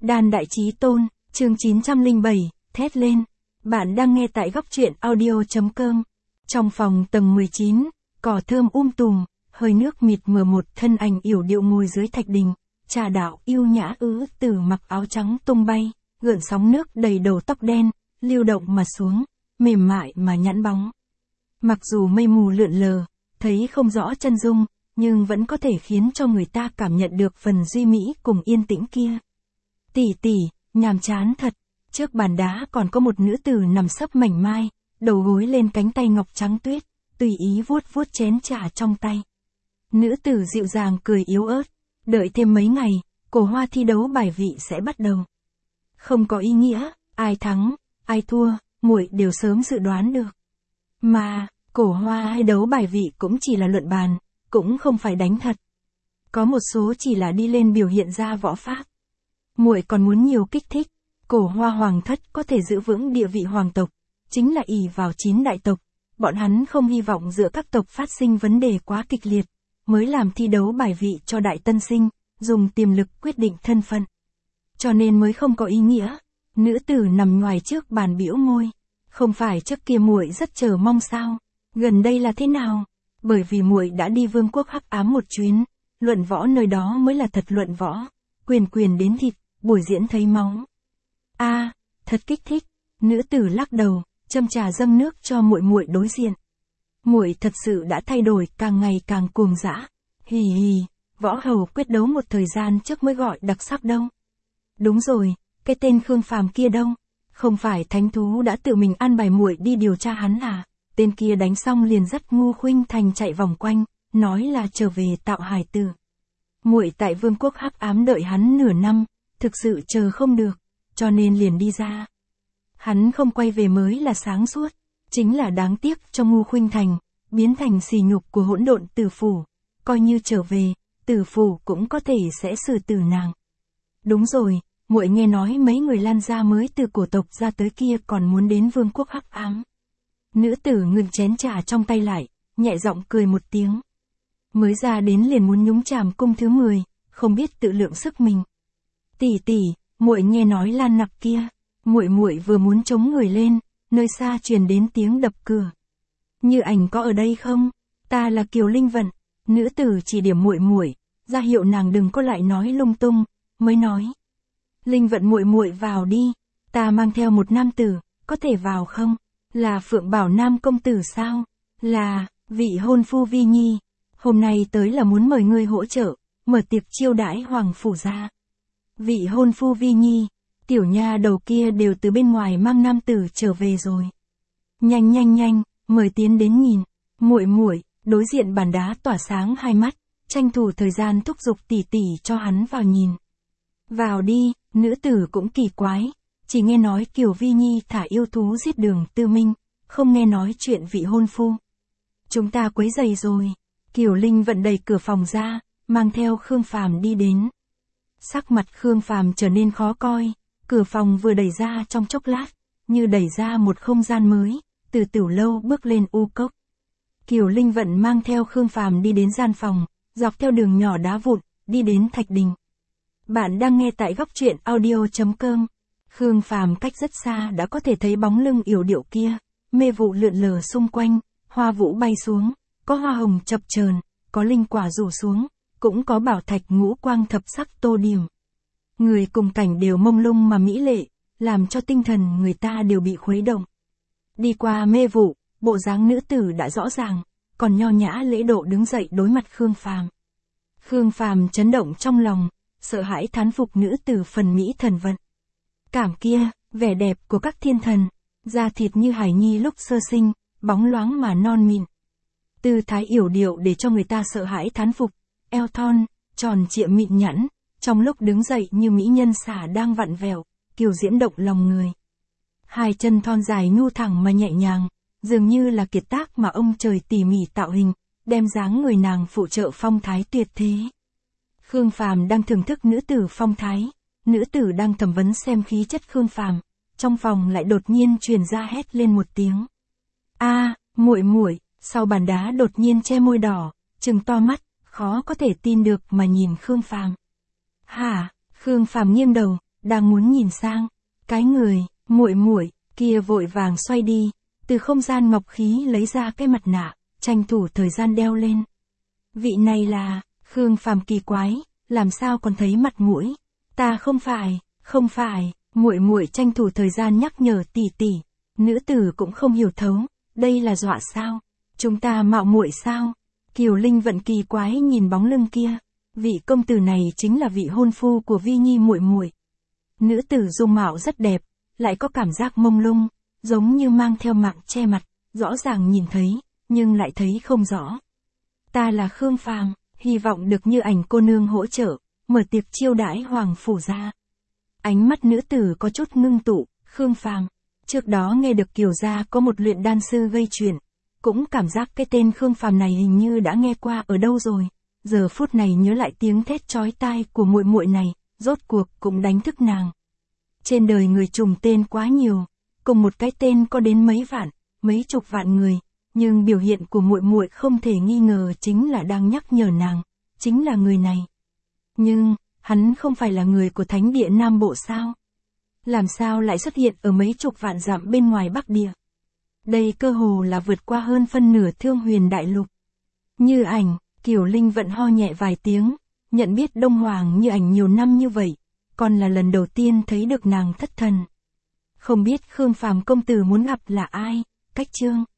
Đan Đại Chí Tôn, chương 907, thét lên. Bạn đang nghe tại góc truyện audio.com. Trong phòng tầng 19, cỏ thơm tùm, hơi nước mịt mờ, một thân ảnh yểu điệu ngồi dưới thạch đình. Trà đạo yêu nhã tử mặc áo trắng tung bay, gợn sóng nước đầy đầu tóc đen, lưu động mà xuống, mềm mại mà nhẵn bóng. Mặc dù mây mù lượn lờ, thấy không rõ chân dung, nhưng vẫn có thể khiến cho người ta cảm nhận được phần duy mỹ cùng yên tĩnh kia. Tỷ, nhàm chán thật. Trước bàn đá còn có một nữ tử nằm sấp mảnh mai, đầu gối lên cánh tay ngọc trắng tuyết, tùy ý vuốt chén trà trong tay. Nữ tử dịu dàng cười yếu ớt, đợi thêm mấy ngày, cổ hoa thi đấu bài vị sẽ bắt đầu. Không có ý nghĩa, ai thắng, ai thua, muội đều sớm dự đoán được. Mà, cổ hoa hay đấu bài vị cũng chỉ là luận bàn, cũng không phải đánh thật. Có một số chỉ là đi lên biểu hiện ra võ pháp. Muội còn muốn nhiều kích thích. Cổ hoa hoàng thất có thể giữ vững địa vị hoàng tộc, chính là ỷ vào 9 đại tộc. Bọn hắn không hy vọng giữa các tộc phát sinh vấn đề quá kịch liệt, mới làm thi đấu bài vị cho đại tân sinh, dùng tiềm lực quyết định thân phận. Cho nên mới không có ý nghĩa. Nữ tử nằm ngoài trước bàn bĩu môi. Không phải trước kia muội rất chờ mong sao? Gần đây là thế nào? Bởi vì muội đã đi vương quốc hắc ám một chuyến, luận võ nơi đó mới là thật luận võ, quyền đến thịt, buổi diễn thấy máu. Thật kích thích. Nữ tử lắc đầu, châm trà dâng nước cho muội đối diện. Muội thật sự đã thay đổi, càng ngày càng cuồng dã. Hì, võ hầu quyết đấu một thời gian trước mới gọi đặc sắc đâu. Đúng rồi, cái tên Khương Phàm kia đâu? Không phải thánh thú đã tự mình an bài muội đi điều tra hắn à? Tên kia đánh xong liền dắt Ngu Khuynh Thành chạy vòng quanh, nói là trở về tạo hài tử. Muội tại vương quốc hắc ám đợi hắn nửa năm, thực sự chờ không được, cho nên liền đi ra. Hắn không quay về mới là sáng suốt, chính là đáng tiếc cho Ngu Khuynh Thành, biến thành sỉ nhục của hỗn độn tử phủ. Coi như trở về, tử phủ cũng có thể sẽ xử tử nàng. Đúng rồi, muội nghe nói mấy người Lan gia mới từ cổ tộc ra tới kia còn muốn đến vương quốc hắc ám. Nữ tử ngừng chén trà trong tay lại, nhẹ giọng cười một tiếng. Mới ra đến liền muốn nhúng chàm cung thứ 10, không biết tự lượng sức mình. Tỷ, muội nghe nói Lan Nặc kia, muội vừa muốn chống người lên, nơi xa truyền đến tiếng đập cửa. Như Ảnh có ở đây không? Ta là Kiều Linh Vận. Nữ tử chỉ điểm muội, ra hiệu nàng đừng có lại nói lung tung, mới nói. Linh Vận muội vào đi, ta mang theo một nam tử, có thể vào không? Là Phượng Bảo Nam công tử sao? Là, vị hôn phu Vi Nhi. Hôm nay tới là muốn mời ngươi hỗ trợ, mở tiệc chiêu đãi hoàng phủ gia. Vị hôn phu Vi Nhi, tiểu nha đầu kia đều từ bên ngoài mang nam tử trở về rồi. Nhanh, mời tiến đến nhìn. Muội, đối diện bàn đá tỏa sáng hai mắt, tranh thủ thời gian thúc giục tỷ cho hắn vào nhìn. Vào đi, nữ tử cũng kỳ quái, chỉ nghe nói Kiều Vi Nhi thả yêu thú giết Đường Tư Minh, không nghe nói chuyện vị hôn phu. Chúng ta quấy rầy rồi. Kiều Linh Vận đẩy cửa phòng ra, mang theo Khương Phàm đi đến. Sắc mặt Khương Phàm trở nên khó coi, cửa phòng vừa đẩy ra trong chốc lát, như đẩy ra một không gian mới, từ tiểu lâu bước lên u cốc. Kiều Linh Vận mang theo Khương Phàm đi đến gian phòng, dọc theo đường nhỏ đá vụn, đi đến thạch đình. Bạn đang nghe tại góc truyện audio.com. Khương Phàm cách rất xa đã có thể thấy bóng lưng yểu điệu kia, mê vụ lượn lờ xung quanh, hoa vũ bay xuống, có hoa hồng chập chờn, có linh quả rủ xuống, cũng có bảo thạch ngũ quang thập sắc tô điểm. Người cùng cảnh đều mông lung mà mỹ lệ, làm cho tinh thần người ta đều bị khuấy động. Đi qua mê vụ, bộ dáng nữ tử đã rõ ràng, còn nho nhã lễ độ đứng dậy đối mặt Khương Phàm. Khương Phàm chấn động trong lòng, sợ hãi thán phục nữ tử phần mỹ thần vận. Cảm kia, vẻ đẹp của các thiên thần, da thịt như hài nhi lúc sơ sinh, bóng loáng mà non mịn. Tư thái yểu điệu để cho người ta sợ hãi thán phục, eo thon, tròn trịa mịn nhẵn, trong lúc đứng dậy như mỹ nhân xả đang vặn vẹo, kiều diễm động lòng người. Hai chân thon dài nhu thẳng mà nhẹ nhàng, dường như là kiệt tác mà ông trời tỉ mỉ tạo hình, đem dáng người nàng phụ trợ phong thái tuyệt thế. Khương Phàm đang thưởng thức nữ tử phong thái, nữ tử đang thẩm vấn xem khí chất Khương Phàm, trong phòng lại đột nhiên truyền ra hét lên một tiếng. Muội, sau bàn đá đột nhiên che môi đỏ, trừng to mắt, khó có thể tin được mà nhìn Khương Phàm. Hả? Khương Phàm nghiêng đầu, đang muốn nhìn sang, cái người, muội muội kia vội vàng xoay đi, từ không gian ngọc khí lấy ra cái mặt nạ, tranh thủ thời gian đeo lên. Vị này là, Khương Phàm kỳ quái, làm sao còn thấy mặt mũi? Ta không phải, muội muội tranh thủ thời gian nhắc nhở tỷ tỷ. Nữ tử cũng không hiểu thấu, đây là dọa sao? Chúng ta mạo muội sao? Kiều Linh Vận kỳ quái nhìn bóng lưng kia, vị công tử này chính là vị hôn phu của Vi Nhi muội muội. Nữ tử dung mạo rất đẹp, lại có cảm giác mông lung, giống như mang theo mạng che mặt, rõ ràng nhìn thấy, nhưng lại thấy không rõ. Ta là Khương Phàm, hy vọng được Như Ảnh cô nương hỗ trợ, mở tiệc chiêu đãi hoàng phủ gia. Ánh mắt nữ tử có chút ngưng tụ, Khương Phàm, trước đó nghe được Kiều gia có một luyện đan sư gây chuyện, cũng cảm giác cái tên Khương Phàm này hình như đã nghe qua ở đâu rồi. Giờ phút này nhớ lại tiếng thét chói tai của muội muội này, rốt cuộc cũng đánh thức nàng. Trên đời người trùng tên quá nhiều, cùng một cái tên có đến mấy vạn, mấy chục vạn người, nhưng biểu hiện của muội muội không thể nghi ngờ chính là đang nhắc nhở nàng, chính là người này. Nhưng, hắn không phải là người của thánh địa Nam Bộ sao? Làm sao lại xuất hiện ở mấy chục vạn dặm bên ngoài Bắc Địa? Đây cơ hồ là vượt qua hơn phân nửa Thương Huyền đại lục. Như Ảnh, Kiều Linh Vận ho nhẹ vài tiếng, nhận biết Đông Hoàng Như Ảnh nhiều năm như vậy, còn là lần đầu tiên thấy được nàng thất thần. Không biết Khương Phàm công tử muốn gặp là ai, Cách Chương.